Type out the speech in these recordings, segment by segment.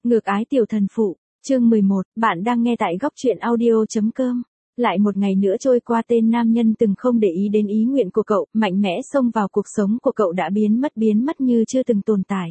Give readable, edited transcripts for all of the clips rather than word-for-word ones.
Ngược ái tiểu thần phụ, chương 11, bạn đang nghe tại góc truyện audio.com. Lại một ngày nữa trôi qua, tên nam nhân từng không để ý đến ý nguyện của cậu, mạnh mẽ xông vào cuộc sống của cậu đã biến mất như chưa từng tồn tại.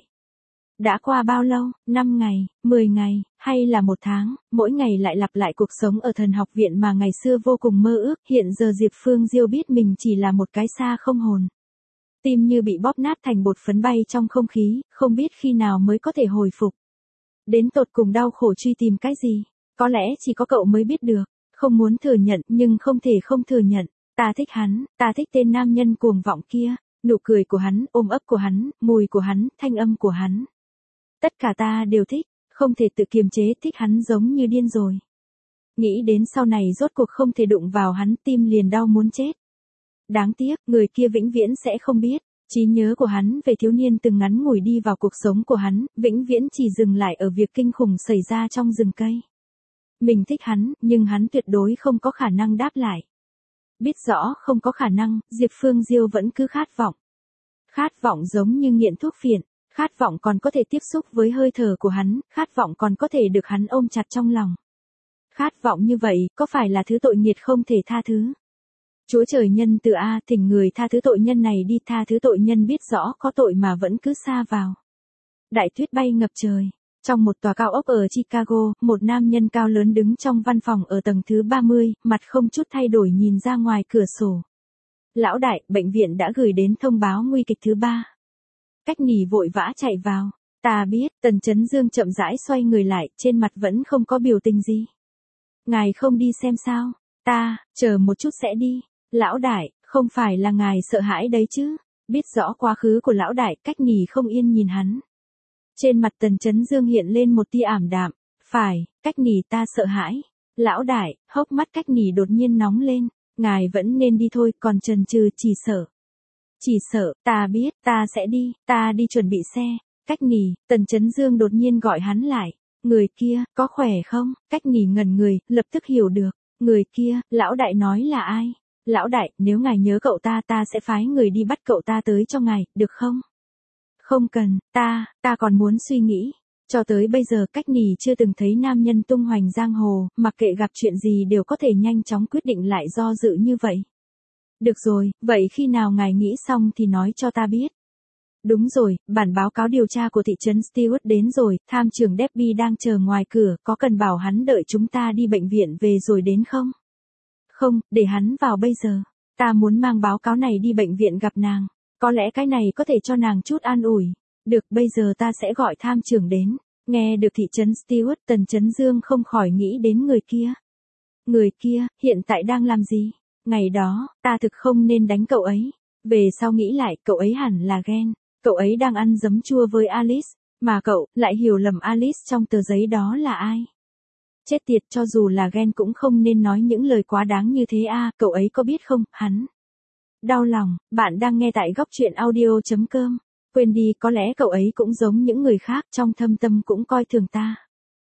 Đã qua bao lâu, 5 ngày, 10 ngày, hay là 1 tháng, mỗi ngày lại lặp lại cuộc sống ở thần học viện mà ngày xưa vô cùng mơ ước. Hiện giờ Diệp Phương Diêu biết mình chỉ là một cái xác không hồn. Tim như bị bóp nát thành bột phấn bay trong không khí, không biết khi nào mới có thể hồi phục. Đến tột cùng đau khổ truy tìm cái gì? Có lẽ chỉ có cậu mới biết được. Không muốn thừa nhận nhưng không thể không thừa nhận. Ta thích hắn, ta thích tên nam nhân cuồng vọng kia. Nụ cười của hắn, ôm ấp của hắn, mùi của hắn, thanh âm của hắn. Tất cả ta đều thích, không thể tự kiềm chế, thích hắn giống như điên rồi. Nghĩ đến sau này rốt cuộc không thể đụng vào hắn, tim liền đau muốn chết. Đáng tiếc, người kia vĩnh viễn sẽ không biết. Trí nhớ của hắn về thiếu niên từng ngắn ngủi đi vào cuộc sống của hắn, vĩnh viễn chỉ dừng lại ở việc kinh khủng xảy ra trong rừng cây. Mình thích hắn, nhưng hắn tuyệt đối không có khả năng đáp lại. Biết rõ không có khả năng, Diệp Phương Diêu vẫn cứ khát vọng. Khát vọng giống như nghiện thuốc phiện, khát vọng còn có thể tiếp xúc với hơi thở của hắn, khát vọng còn có thể được hắn ôm chặt trong lòng. Khát vọng như vậy, có phải là thứ tội nghiệt không thể tha thứ? Chúa trời nhân từ A, thỉnh người tha thứ tội nhân này đi, tha thứ tội nhân biết rõ có tội mà vẫn cứ sa vào. Đại tuyết bay ngập trời. Trong một tòa cao ốc ở Chicago, một nam nhân cao lớn đứng trong văn phòng ở tầng thứ 30, mặt không chút thay đổi nhìn ra ngoài cửa sổ. Lão đại, bệnh viện đã gửi đến thông báo nguy kịch thứ 3. Cách Nỉ vội vã chạy vào. Ta biết, Tần Chấn Dương chậm rãi xoay người lại, trên mặt vẫn không có biểu tình gì. Ngài không đi xem sao? Ta, chờ một chút sẽ đi. Lão đại, không phải là ngài sợ hãi đấy chứ? Biết rõ quá khứ của lão đại, Cách Nỉ không yên nhìn hắn. Trên mặt Tần Chấn Dương hiện lên một tia ảm đạm. Phải, Cách Nỉ ta sợ hãi. Lão đại, hốc mắt Cách Nỉ đột nhiên nóng lên. Ngài vẫn nên đi thôi, còn chần chừ chỉ sợ. Chỉ sợ, ta biết, ta sẽ đi, ta đi chuẩn bị xe. Cách Nỉ, Tần Chấn Dương đột nhiên gọi hắn lại. Người kia, có khỏe không? Cách Nỉ ngẩn người, lập tức hiểu được. Người kia, lão đại nói là ai? Lão đại, nếu ngài nhớ cậu ta, ta sẽ phái người đi bắt cậu ta tới cho ngài, được không? Không cần, ta còn muốn suy nghĩ. Cho tới bây giờ Cách Nỉ chưa từng thấy nam nhân tung hoành giang hồ, mặc kệ gặp chuyện gì đều có thể nhanh chóng quyết định lại do dự như vậy. Được rồi, vậy khi nào ngài nghĩ xong thì nói cho ta biết. Đúng rồi, bản báo cáo điều tra của thị trấn Stewart đến rồi, tham trưởng Debbie đang chờ ngoài cửa, có cần bảo hắn đợi chúng ta đi bệnh viện về rồi đến không? Không, để hắn vào bây giờ. Ta muốn mang báo cáo này đi bệnh viện gặp nàng. Có lẽ cái này có thể cho nàng chút an ủi. Được, bây giờ ta sẽ gọi tham trưởng đến. Nghe được thị trấn Stewart, Tần Chấn Dương không khỏi nghĩ đến người kia. Người kia, hiện tại đang làm gì? Ngày đó, ta thực không nên đánh cậu ấy. Về sau nghĩ lại, cậu ấy hẳn là ghen. Cậu ấy đang ăn giấm chua với Alice, mà cậu lại hiểu lầm Alice trong tờ giấy đó là ai. Chết tiệt, cho dù là ghen cũng không nên nói những lời quá đáng như thế a, cậu ấy có biết không, hắn. Đau lòng, bạn đang nghe tại góc truyện audio.com. Quên đi, có lẽ cậu ấy cũng giống những người khác, trong thâm tâm cũng coi thường ta.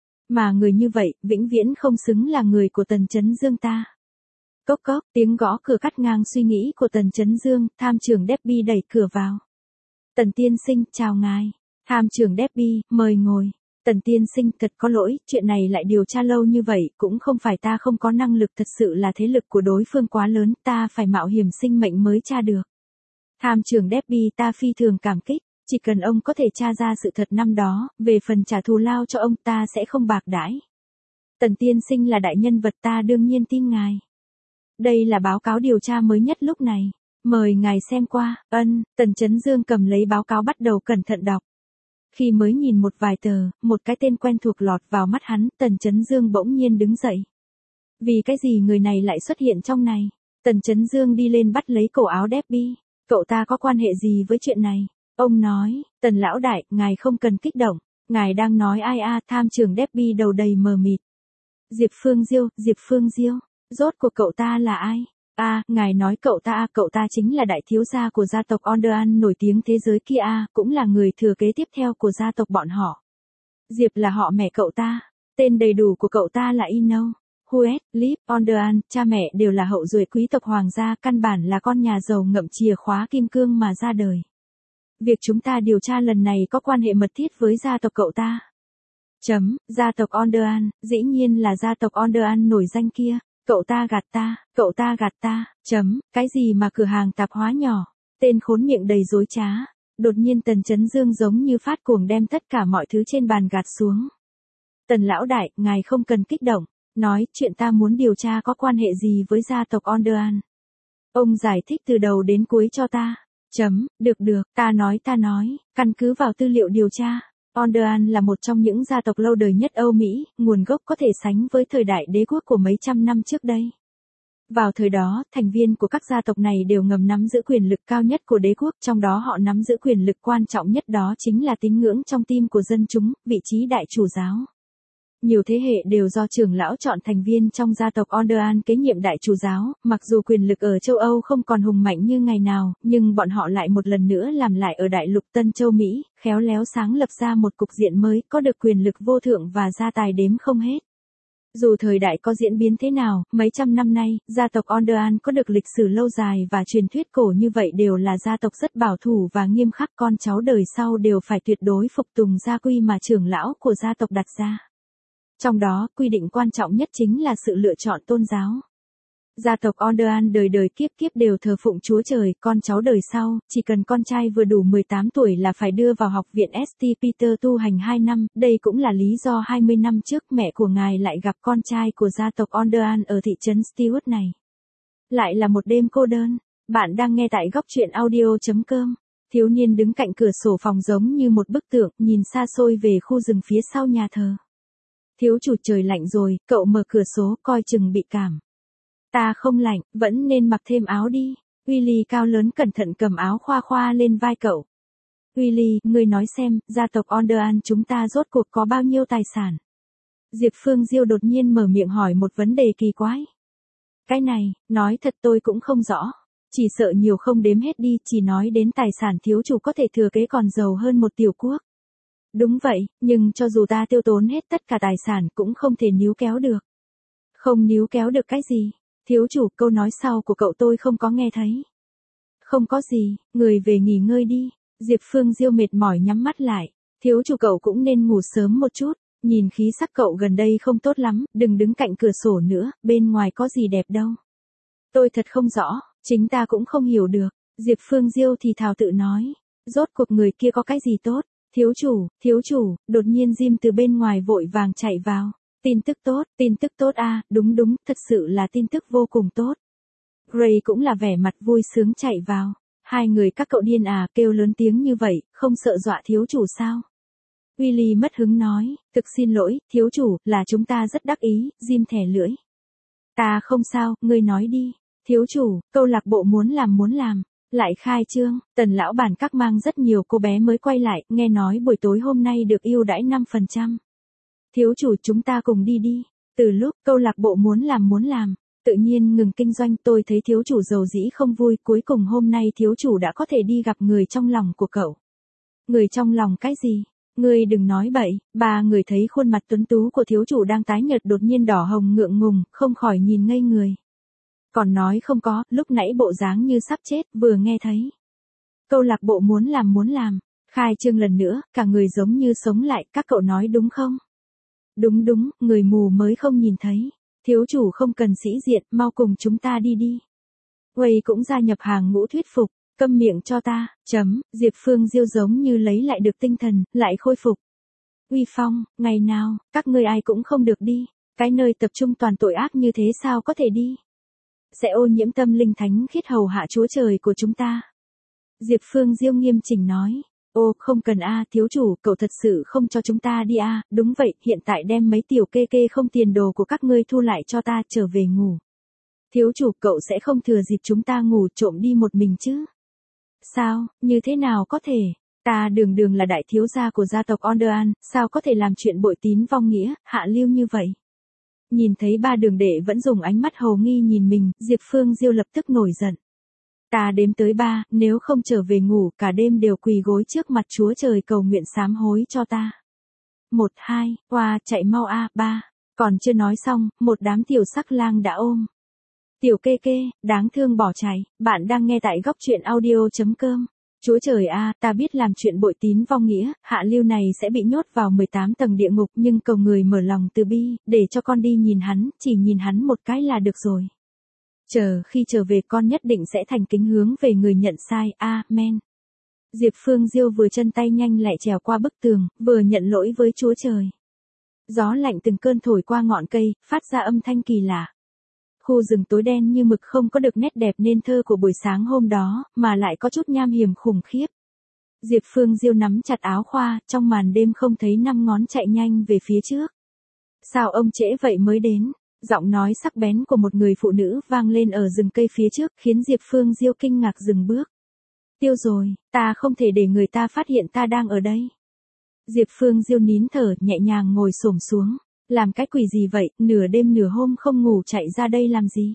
Mà người như vậy, vĩnh viễn không xứng là người của Tần Chấn Dương ta. Cốc cốc, tiếng gõ cửa cắt ngang suy nghĩ của Tần Chấn Dương, tham trưởng Debbie đẩy cửa vào. Tần tiên sinh, chào ngài. Tham trưởng Debbie, mời ngồi. Tần tiên sinh, thật có lỗi, chuyện này lại điều tra lâu như vậy, cũng không phải ta không có năng lực, thật sự là thế lực của đối phương quá lớn, ta phải mạo hiểm sinh mệnh mới tra được. Tham trưởng Debbie, ta phi thường cảm kích, chỉ cần ông có thể tra ra sự thật năm đó, về phần trả thù lao cho ông ta sẽ không bạc đãi. Tần tiên sinh là đại nhân vật, ta đương nhiên tin ngài. Đây là báo cáo điều tra mới nhất lúc này. Mời ngài xem qua. Tần Chấn Dương cầm lấy báo cáo bắt đầu cẩn thận đọc. Khi mới nhìn một vài tờ, một cái tên quen thuộc lọt vào mắt hắn, Tần Chấn Dương bỗng nhiên đứng dậy. Vì cái gì người này lại xuất hiện trong này? Tần Chấn Dương đi lên bắt lấy cổ áo Debbie. Cậu ta có quan hệ gì với chuyện này? Ông nói, Tần lão đại, ngài không cần kích động. Ngài đang nói ai a? Tham trưởng Debbie đầu đầy mờ mịt. Diệp Phương Diêu, rốt cuộc cậu ta là ai? Ngài nói cậu ta chính là đại thiếu gia của gia tộc Onderan nổi tiếng thế giới kia cũng là người thừa kế tiếp theo của gia tộc bọn họ. Diệp là họ mẹ cậu ta, tên đầy đủ của cậu ta là Ino, Huet, Lip, Onderan, cha mẹ đều là hậu duệ quý tộc hoàng gia, căn bản là con nhà giàu ngậm chìa khóa kim cương mà ra đời. Việc chúng ta điều tra lần này có quan hệ mật thiết với gia tộc cậu ta. Gia tộc Onderan, dĩ nhiên là gia tộc Onderan nổi danh kia. Cậu ta gạt ta. Cái gì mà cửa hàng tạp hóa nhỏ. Tên khốn miệng đầy dối trá. Đột nhiên Tần Chấn Dương giống như phát cuồng đem tất cả mọi thứ trên bàn gạt xuống. Tần lão đại, ngài không cần kích động. Nói chuyện ta muốn điều tra có quan hệ gì với gia tộc Onderan. Ông giải thích từ đầu đến cuối cho ta. Được, ta nói, căn cứ vào tư liệu điều tra. Onderan là một trong những gia tộc lâu đời nhất Âu Mỹ, nguồn gốc có thể sánh với thời đại đế quốc của mấy trăm năm trước đây. Vào thời đó, thành viên của các gia tộc này đều ngầm nắm giữ quyền lực cao nhất của đế quốc, trong đó họ nắm giữ quyền lực quan trọng nhất đó chính là tín ngưỡng trong tim của dân chúng, vị trí đại chủ giáo. Nhiều thế hệ đều do trưởng lão chọn thành viên trong gia tộc Onderan kế nhiệm đại chủ giáo, mặc dù quyền lực ở châu Âu không còn hùng mạnh như ngày nào, nhưng bọn họ lại một lần nữa làm lại ở đại lục Tân Châu Mỹ, khéo léo sáng lập ra một cục diện mới, có được quyền lực vô thượng và gia tài đếm không hết. Dù thời đại có diễn biến thế nào, mấy trăm năm nay, gia tộc Onderan có được lịch sử lâu dài và truyền thuyết cổ như vậy đều là gia tộc rất bảo thủ và nghiêm khắc, con cháu đời sau đều phải tuyệt đối phục tùng gia quy mà trưởng lão của gia tộc đặt ra. Trong đó, quy định quan trọng nhất chính là sự lựa chọn tôn giáo. Gia tộc Onderan đời đời kiếp kiếp đều thờ phụng Chúa Trời, con cháu đời sau, chỉ cần con trai vừa đủ 18 tuổi là phải đưa vào học viện St. Peter tu hành 2 năm, đây cũng là lý do 20 năm trước mẹ của ngài lại gặp con trai của gia tộc Onderan ở thị trấn Stewart này. Lại là một đêm cô đơn, bạn đang nghe tại góc truyện audio.com. Thiếu niên đứng cạnh cửa sổ phòng giống như một bức tượng, nhìn xa xôi về khu rừng phía sau nhà thờ. Thiếu chủ, trời lạnh rồi, cậu mở cửa sổ, coi chừng bị cảm. Ta không lạnh, vẫn nên mặc thêm áo đi. Willy cao lớn cẩn thận cầm áo khoa khoa lên vai cậu. Willy, ngươi nói xem, gia tộc Onderan chúng ta rốt cuộc có bao nhiêu tài sản? Diệp Phương Diêu đột nhiên mở miệng hỏi một vấn đề kỳ quái. Cái này, nói thật tôi cũng không rõ. Chỉ sợ nhiều không đếm hết đi, chỉ nói đến tài sản thiếu chủ có thể thừa kế còn giàu hơn một tiểu quốc. Đúng vậy, nhưng cho dù ta tiêu tốn hết tất cả tài sản cũng không thể níu kéo được. Không níu kéo được cái gì? Thiếu chủ, câu nói sau của cậu tôi không có nghe thấy. Không có gì, người về nghỉ ngơi đi. Diệp Phương Diêu mệt mỏi nhắm mắt lại. Thiếu chủ, cậu cũng nên ngủ sớm một chút. Nhìn khí sắc cậu gần đây không tốt lắm, đừng đứng cạnh cửa sổ nữa, bên ngoài có gì đẹp đâu. Tôi thật không rõ, chính ta cũng không hiểu được. Diệp Phương Diêu thì thào tự nói. Rốt cuộc người kia có cái gì tốt? Thiếu chủ, đột nhiên Jim từ bên ngoài vội vàng chạy vào. Tin tức tốt à, đúng, thật sự là tin tức vô cùng tốt. Gray cũng là vẻ mặt vui sướng chạy vào. Hai người các cậu điên à, kêu lớn tiếng như vậy, không sợ dọa thiếu chủ sao? Willy mất hứng nói, thực xin lỗi, thiếu chủ, là chúng ta rất đắc ý, Jim thẻ lưỡi. Ta không sao, ngươi nói đi. Thiếu chủ, câu lạc bộ muốn làm. Lại khai trương, Tần lão bản các mang rất nhiều cô bé mới quay lại, nghe nói buổi tối hôm nay được ưu đãi 5%. Thiếu chủ, chúng ta cùng đi. Từ lúc câu lạc bộ muốn làm, tự nhiên ngừng kinh doanh, tôi thấy thiếu chủ giàu dĩ không vui, cuối cùng hôm nay thiếu chủ đã có thể đi gặp người trong lòng của cậu. Người trong lòng cái gì? Ngươi đừng nói bậy. Ba người thấy khuôn mặt tuấn tú của thiếu chủ đang tái nhợt đột nhiên đỏ hồng ngượng ngùng, không khỏi nhìn ngây người. Còn nói không có, lúc nãy bộ dáng như sắp chết, vừa nghe thấy. Câu lạc bộ muốn làm. Khai trương lần nữa, cả người giống như sống lại, các cậu nói đúng không? Đúng, người mù mới không nhìn thấy. Thiếu chủ không cần sĩ diện, mau cùng chúng ta đi. Quầy cũng gia nhập hàng ngũ thuyết phục, câm miệng cho ta, Diệp Phương Diêu giống như lấy lại được tinh thần, lại khôi phục. Uy phong, ngày nào, các ngươi ai cũng không được đi. Cái nơi tập trung toàn tội ác như thế sao có thể đi? Sẽ ô nhiễm tâm linh thánh khiết hầu hạ Chúa Trời của chúng ta. Diệp Phương Diêu nghiêm chỉnh nói. Ô, không cần a, thiếu chủ, cậu thật sự không cho chúng ta đi a? Đúng vậy, hiện tại đem mấy tiểu kê không tiền đồ của các ngươi thu lại cho ta, trở về ngủ. Thiếu chủ, cậu sẽ không thừa dịp chúng ta ngủ trộm đi một mình chứ? Sao, như thế nào có thể? Ta đường là đại thiếu gia của gia tộc Onderan, sao có thể làm chuyện bội tín vong nghĩa, hạ lưu như vậy? Nhìn thấy ba đường đệ vẫn dùng ánh mắt hầu nghi nhìn mình, Diệp Phương Diêu lập tức nổi giận. Ta đếm tới 3, nếu không trở về ngủ, cả đêm đều quỳ gối trước mặt Chúa Trời cầu nguyện sám hối cho ta. 1, 2, qua, chạy mau a, 3. Còn chưa nói xong, một đám tiểu sắc lang đã ôm. Tiểu kê, đáng thương bỏ chạy. Bạn đang nghe tại góc truyện audio.com. Chúa trời a, ta biết làm chuyện bội tín vong nghĩa, hạ lưu này sẽ bị nhốt vào 18 tầng địa ngục, nhưng cầu người mở lòng từ bi, để cho con đi nhìn hắn, chỉ nhìn hắn một cái là được rồi. Khi trở về con nhất định sẽ thành kính hướng về người nhận sai, amen. Diệp Phương Diêu vừa chân tay nhanh lẹ trèo qua bức tường, vừa nhận lỗi với Chúa trời. Gió lạnh từng cơn thổi qua ngọn cây, phát ra âm thanh kỳ lạ. Khu rừng tối đen như mực không có được nét đẹp nên thơ của buổi sáng hôm đó, mà lại có chút nham hiểm khủng khiếp. Diệp Phương Diêu nắm chặt áo khoa, trong màn đêm không thấy 5 ngón chạy nhanh về phía trước. Sao ông trễ vậy mới đến? Giọng nói sắc bén của một người phụ nữ vang lên ở rừng cây phía trước, khiến Diệp Phương Diêu kinh ngạc dừng bước. Tiêu rồi, ta không thể để người ta phát hiện ta đang ở đây. Diệp Phương Diêu nín thở, nhẹ nhàng ngồi xổm xuống. Làm cái quỷ gì vậy, nửa đêm nửa hôm không ngủ chạy ra đây làm gì?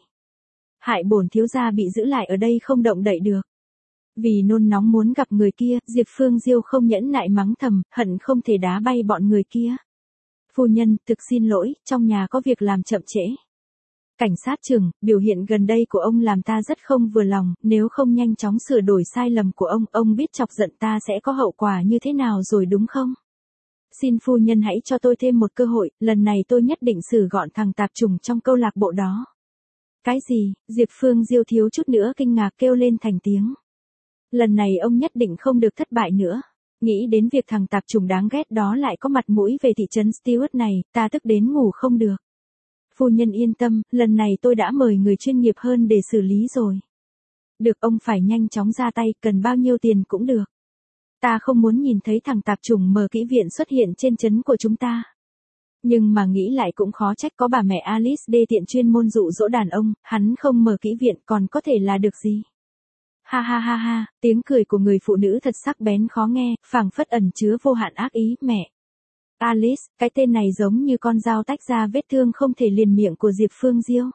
Hại bổn thiếu gia bị giữ lại ở đây không động đậy được. Vì nôn nóng muốn gặp người kia, Diệp Phương Diêu không nhẫn nại mắng thầm, hận không thể đá bay bọn người kia. Phu nhân, thực xin lỗi, trong nhà có việc làm chậm trễ. Cảnh sát trưởng, biểu hiện gần đây của ông làm ta rất không vừa lòng, nếu không nhanh chóng sửa đổi sai lầm của ông biết chọc giận ta sẽ có hậu quả như thế nào rồi đúng không? Xin phu nhân hãy cho tôi thêm một cơ hội, lần này tôi nhất định xử gọn thằng tạp chủng trong câu lạc bộ đó. Cái gì? Diệp Phương Diêu thiếu chút nữa kinh ngạc kêu lên thành tiếng. Lần này ông nhất định không được thất bại nữa. Nghĩ đến việc thằng tạp chủng đáng ghét đó lại có mặt mũi về thị trấn Stewart này, ta tức đến ngủ không được. Phu nhân yên tâm, lần này tôi đã mời người chuyên nghiệp hơn để xử lý rồi. Được, ông phải nhanh chóng ra tay, cần bao nhiêu tiền cũng được. Ta không muốn nhìn thấy thằng tạp chủng mở kỹ viện xuất hiện trên trấn của chúng ta. Nhưng mà nghĩ lại cũng khó trách, có bà mẹ Alice đê tiện chuyên môn dụ dỗ đàn ông, hắn không mở kỹ viện còn có thể là được gì. Ha ha ha ha, tiếng cười của người phụ nữ thật sắc bén khó nghe, phảng phất ẩn chứa vô hạn ác ý, mẹ. Alice, cái tên này giống như con dao tách ra vết thương không thể liền miệng của Diệp Phương Diêu.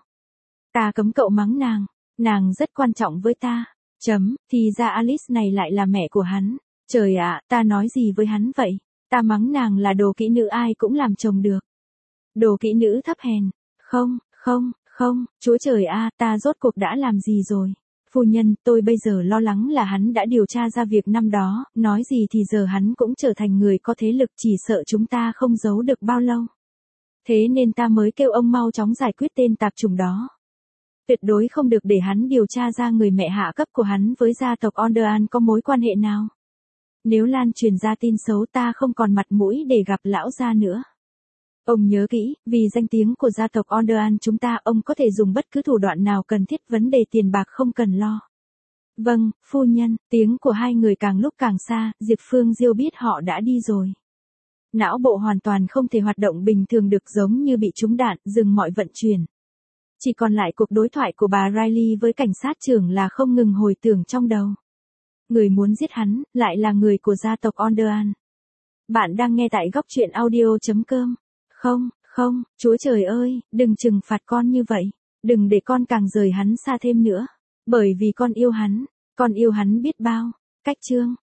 Ta cấm cậu mắng nàng rất quan trọng với ta. Thì ra Alice này lại là mẹ của hắn. Trời ạ, ta nói gì với hắn vậy? Ta mắng nàng là đồ kỹ nữ ai cũng làm chồng được. Đồ kỹ nữ thấp hèn. Không, Chúa trời a, ta rốt cuộc đã làm gì rồi? Phu nhân, tôi bây giờ lo lắng là hắn đã điều tra ra việc năm đó, nói gì thì giờ hắn cũng trở thành người có thế lực, chỉ sợ chúng ta không giấu được bao lâu. Thế nên ta mới kêu ông mau chóng giải quyết tên tạp chủng đó. Tuyệt đối không được để hắn điều tra ra người mẹ hạ cấp của hắn với gia tộc Onderan có mối quan hệ nào. Nếu lan truyền ra tin xấu ta không còn mặt mũi để gặp lão gia nữa. Ông nhớ kỹ, vì danh tiếng của gia tộc Onderan chúng ta, ông có thể dùng bất cứ thủ đoạn nào cần thiết, vấn đề tiền bạc không cần lo. Vâng, phu nhân, tiếng của hai người càng lúc càng xa, Diệp Phương Diêu biết họ đã đi rồi. Não bộ hoàn toàn không thể hoạt động bình thường được, giống như bị trúng đạn, dừng mọi vận chuyển. Chỉ còn lại cuộc đối thoại của bà Riley với cảnh sát trưởng là không ngừng hồi tưởng trong đầu. Người muốn giết hắn, lại là người của gia tộc Onderan. Bạn đang nghe tại góc truyện audio.com. Không, Chúa trời ơi, đừng trừng phạt con như vậy. Đừng để con càng rời hắn xa thêm nữa. Bởi vì con yêu hắn biết bao. Cách chương